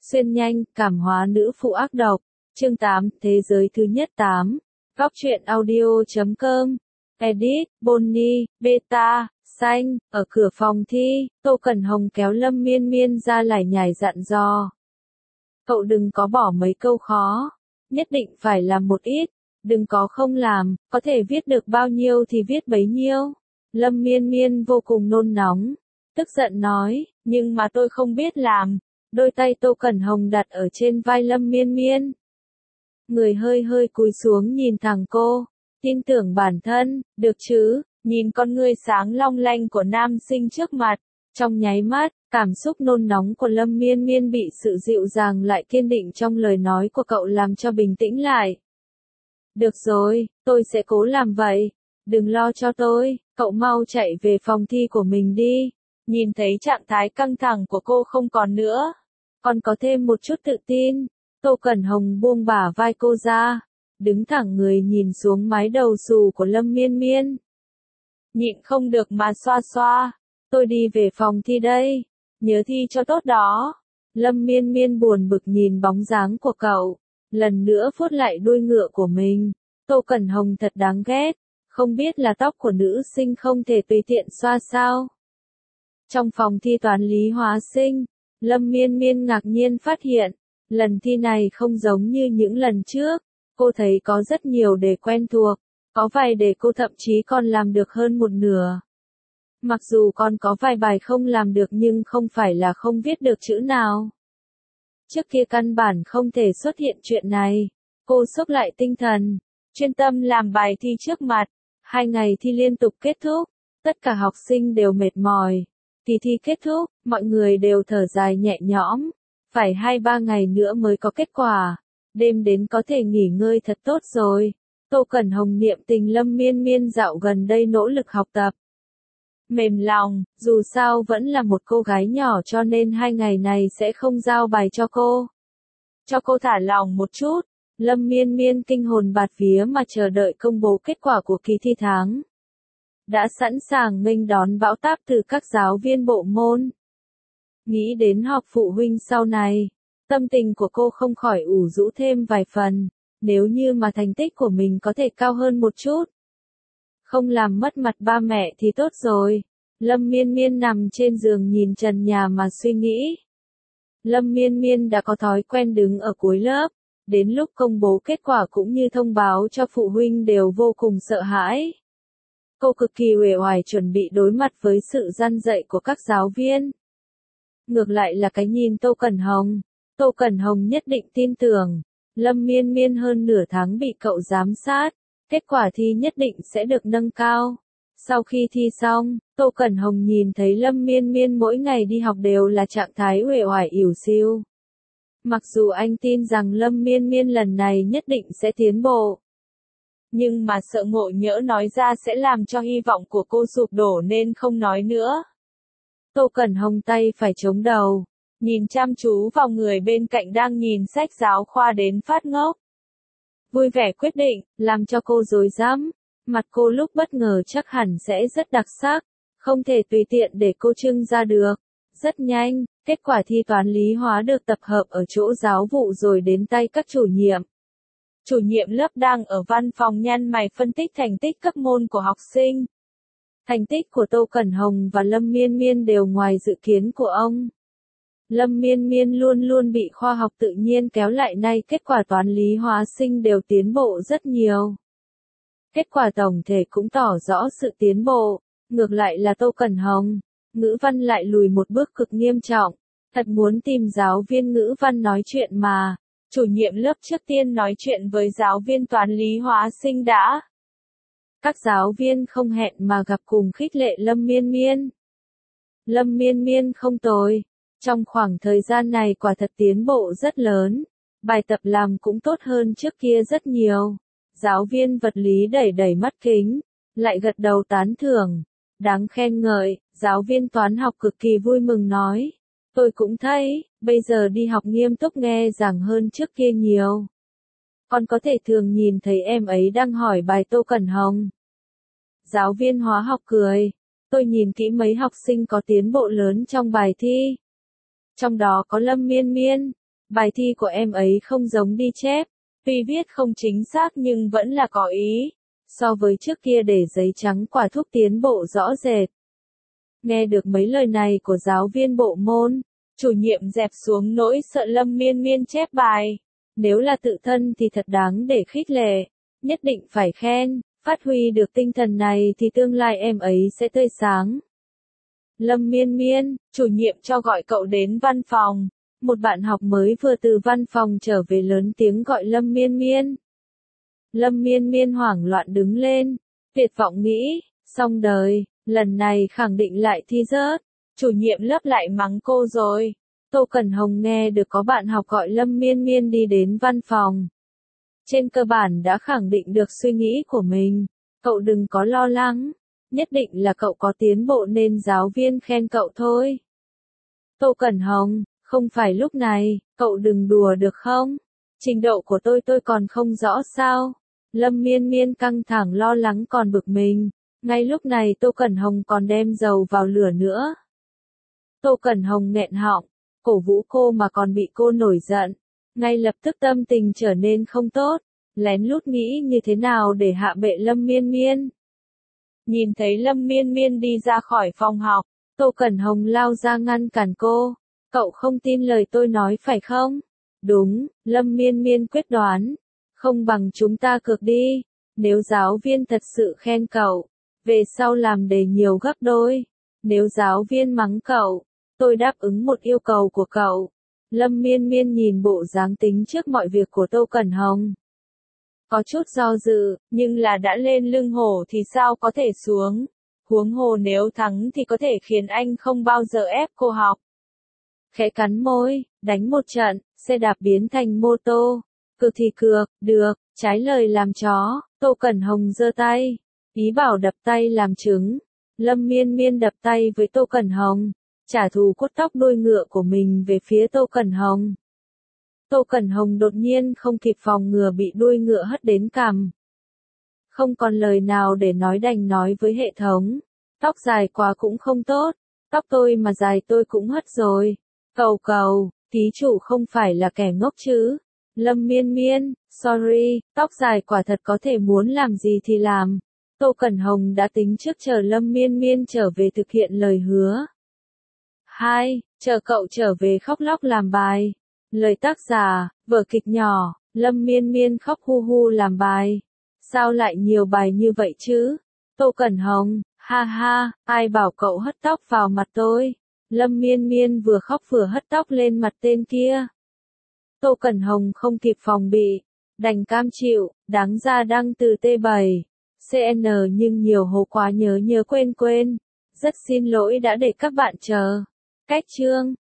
Xuyên nhanh, cảm hóa nữ phụ ác độc. Chương 8, Thế giới thứ nhất 8. Góc truyện audio.com. Edit, Bonnie, Beta, Xanh. Ở cửa phòng thi, Tô Cẩn Hồng kéo Lâm Miên Miên ra lải nhải dặn dò. Cậu đừng có bỏ mấy câu khó. Nhất định phải làm một ít. Đừng có không làm, có thể viết được bao nhiêu thì viết bấy nhiêu. Lâm Miên Miên vô cùng nôn nóng. Tức giận nói, nhưng mà tôi không biết làm. Đôi tay Tô Cẩn Hồng đặt ở trên vai Lâm Miên Miên. Người hơi hơi cúi xuống nhìn thẳng cô. Tin tưởng bản thân, được chứ, nhìn con ngươi sáng long lanh của nam sinh trước mặt. Trong nháy mắt, cảm xúc nôn nóng của Lâm Miên Miên bị sự dịu dàng lại kiên định trong lời nói của cậu làm cho bình tĩnh lại. Được rồi, tôi sẽ cố làm vậy. Đừng lo cho tôi, cậu mau chạy về phòng thi của mình đi. Nhìn thấy trạng thái căng thẳng của cô không còn nữa. Còn có thêm một chút tự tin. Tô Cẩn Hồng buông bả vai cô ra. Đứng thẳng người nhìn xuống mái đầu xù của Lâm Miên Miên. Nhịn không được mà xoa xoa. Tôi đi về phòng thi đây. Nhớ thi cho tốt đó. Lâm Miên Miên buồn bực nhìn bóng dáng của cậu. Lần nữa vuốt lại đuôi ngựa của mình. Tô Cẩn Hồng thật đáng ghét. Không biết là tóc của nữ sinh không thể tùy tiện xoa sao. Trong phòng thi toán lý hóa sinh, Lâm Miên Miên ngạc nhiên phát hiện, lần thi này không giống như những lần trước. Cô thấy có rất nhiều đề quen thuộc, có vài đề cô thậm chí còn làm được hơn một nửa. Mặc dù còn có vài bài không làm được nhưng không phải là không viết được chữ nào. Trước kia căn bản không thể xuất hiện chuyện này. Cô xốc lại tinh thần, chuyên tâm làm bài thi trước mặt. 2 ngày thi liên tục kết thúc, tất cả học sinh đều mệt mỏi. Kỳ thi kết thúc, mọi người đều thở dài nhẹ nhõm. Phải 2-3 ngày nữa mới có kết quả. Đêm đến có thể nghỉ ngơi thật tốt rồi. Tô Cẩn Hồng niệm tình Lâm Miên Miên dạo gần đây nỗ lực học tập. Mềm lòng, dù sao vẫn là một cô gái nhỏ cho nên 2 ngày này sẽ không giao bài cho cô. Cho cô thả lòng một chút. Lâm Miên Miên kinh hồn bạt vía mà chờ đợi công bố kết quả của kỳ thi tháng. Đã sẵn sàng nghênh đón bão táp từ các giáo viên bộ môn. Nghĩ đến họp phụ huynh sau này, tâm tình của cô không khỏi ủ rũ thêm vài phần. Nếu như mà thành tích của mình có thể cao hơn một chút, không làm mất mặt ba mẹ thì tốt rồi. Lâm Miên Miên nằm trên giường nhìn trần nhà mà suy nghĩ. Lâm Miên Miên đã có thói quen đứng ở cuối lớp. Đến lúc công bố kết quả cũng như thông báo cho phụ huynh đều vô cùng sợ hãi. Cô cực kỳ uể oải chuẩn bị đối mặt với sự răn dạy của các giáo viên. Ngược lại là cái nhìn Tô Cẩn Hồng. Tô Cẩn Hồng nhất định tin tưởng. Lâm Miên Miên hơn nửa tháng bị cậu giám sát. Kết quả thi nhất định sẽ được nâng cao. Sau khi thi xong, Tô Cẩn Hồng nhìn thấy Lâm Miên Miên mỗi ngày đi học đều là trạng thái uể oải ỉu xìu. Mặc dù anh tin rằng Lâm Miên Miên lần này nhất định sẽ tiến bộ. Nhưng mà sợ ngộ nhỡ nói ra sẽ làm cho hy vọng của cô sụp đổ nên không nói nữa. Tô Cẩn Hồng tay phải chống đầu, nhìn chăm chú vào người bên cạnh đang nhìn sách giáo khoa đến phát ngốc. Vui vẻ quyết định, làm cho cô rối rắm. Mặt cô lúc bất ngờ chắc hẳn sẽ rất đặc sắc, không thể tùy tiện để cô trưng ra được. Rất nhanh, kết quả thi toán lý hóa được tập hợp ở chỗ giáo vụ rồi đến tay các chủ nhiệm. Chủ nhiệm lớp đang ở văn phòng nhăn mày phân tích thành tích cấp môn của học sinh. Thành tích của Tô Cẩn Hồng và Lâm Miên Miên đều ngoài dự kiến của ông. Lâm Miên Miên luôn luôn bị khoa học tự nhiên kéo lại, nay kết quả toán lý hóa sinh đều tiến bộ rất nhiều. Kết quả tổng thể cũng tỏ rõ sự tiến bộ. Ngược lại là Tô Cẩn Hồng, ngữ văn lại lùi một bước cực nghiêm trọng. Thật muốn tìm giáo viên ngữ văn nói chuyện mà. Chủ nhiệm lớp trước tiên nói chuyện với giáo viên toán lý hóa sinh đã. Các giáo viên không hẹn mà gặp cùng khích lệ Lâm Miên Miên. Lâm Miên Miên không tồi. Trong khoảng thời gian này quả thật tiến bộ rất lớn. Bài tập làm cũng tốt hơn trước kia rất nhiều. Giáo viên vật lý đẩy đẩy mắt kính, lại gật đầu tán thưởng. Đáng khen ngợi, giáo viên toán học cực kỳ vui mừng nói. Tôi cũng thấy, bây giờ đi học nghiêm túc nghe giảng hơn trước kia nhiều. Con có thể thường nhìn thấy em ấy đang hỏi bài Tô Cẩn Hồng. Giáo viên hóa học cười. Tôi nhìn kỹ mấy học sinh có tiến bộ lớn trong bài thi. Trong đó có Lâm Miên Miên. Bài thi của em ấy không giống đi chép, tuy viết không chính xác nhưng vẫn là có ý. So với trước kia để giấy trắng quả thúc tiến bộ rõ rệt. Nghe được mấy lời này của giáo viên bộ môn, chủ nhiệm dẹp xuống nỗi sợ Lâm Miên Miên chép bài. Nếu là tự thân thì thật đáng để khích lệ, nhất định phải khen, phát huy được tinh thần này thì tương lai em ấy sẽ tươi sáng. Lâm Miên Miên, chủ nhiệm cho gọi cậu đến văn phòng. Một bạn học mới vừa từ văn phòng trở về lớn tiếng gọi Lâm Miên Miên. Lâm Miên Miên hoảng loạn đứng lên, tuyệt vọng nghĩ, xong đời, lần này khẳng định lại thi rớt. Chủ nhiệm lớp lại mắng cô rồi. Tô Cẩn Hồng nghe được có bạn học gọi Lâm Miên Miên đi đến văn phòng. Trên cơ bản đã khẳng định được suy nghĩ của mình. Cậu đừng có lo lắng. Nhất định là cậu có tiến bộ nên giáo viên khen cậu thôi. Tô Cẩn Hồng, không phải lúc này, cậu đừng đùa được không? Trình độ của tôi còn không rõ sao? Lâm Miên Miên căng thẳng lo lắng còn bực mình. Ngay lúc này Tô Cẩn Hồng còn đem dầu vào lửa nữa. Tô Cẩn Hồng nghẹn họng, cổ vũ cô mà còn bị cô nổi giận. Ngay lập tức tâm tình trở nên không tốt, lén lút nghĩ như thế nào để hạ bệ Lâm Miên Miên. Nhìn thấy Lâm Miên Miên đi ra khỏi phòng học, Tô Cẩn Hồng lao ra ngăn cản cô. Cậu không tin lời tôi nói phải không? Đúng, Lâm Miên Miên quyết đoán. Không bằng chúng ta cược đi. Nếu giáo viên thật sự khen cậu, về sau làm đề nhiều gấp đôi. Nếu giáo viên mắng cậu, tôi đáp ứng một yêu cầu của cậu. Lâm Miên Miên nhìn bộ dáng tính trước mọi việc của Tô Cẩn Hồng. Có chút do dự, nhưng là đã lên lưng hổ thì sao có thể xuống. Huống hồ nếu thắng thì có thể khiến anh không bao giờ ép cô học. Khẽ cắn môi, đánh một trận, xe đạp biến thành mô tô. Cược thì cược, được, trái lời làm chó, Tô Cẩn Hồng giơ tay. Ý bảo đập tay làm chứng. Lâm Miên Miên đập tay với Tô Cẩn Hồng, trả thù cốt tóc đuôi ngựa của mình về phía Tô Cẩn Hồng. Tô Cẩn Hồng đột nhiên không kịp phòng ngừa bị đuôi ngựa hất đến cằm. Không còn lời nào để nói đành nói với hệ thống. Tóc dài quá cũng không tốt, tóc tôi mà dài tôi cũng hất rồi. Cầu, thí chủ không phải là kẻ ngốc chứ. Lâm Miên Miên, sorry, tóc dài quả thật có thể muốn làm gì thì làm. Tô Cẩn Hồng đã tính trước chờ Lâm Miên Miên trở về thực hiện lời hứa. 2. Chờ cậu trở về khóc lóc làm bài. Lời tác giả, vở kịch nhỏ, Lâm Miên Miên khóc hu hu làm bài. Sao lại nhiều bài như vậy chứ? Tô Cẩn Hồng, ha ha, ai bảo cậu hất tóc vào mặt tôi? Lâm Miên Miên vừa khóc vừa hất tóc lên mặt tên kia. Tô Cẩn Hồng không kịp phòng bị, đành cam chịu, đáng ra đăng từ T7. CN nhưng nhiều hồ quá nhớ quên. Rất xin lỗi đã để các bạn chờ. Cách chương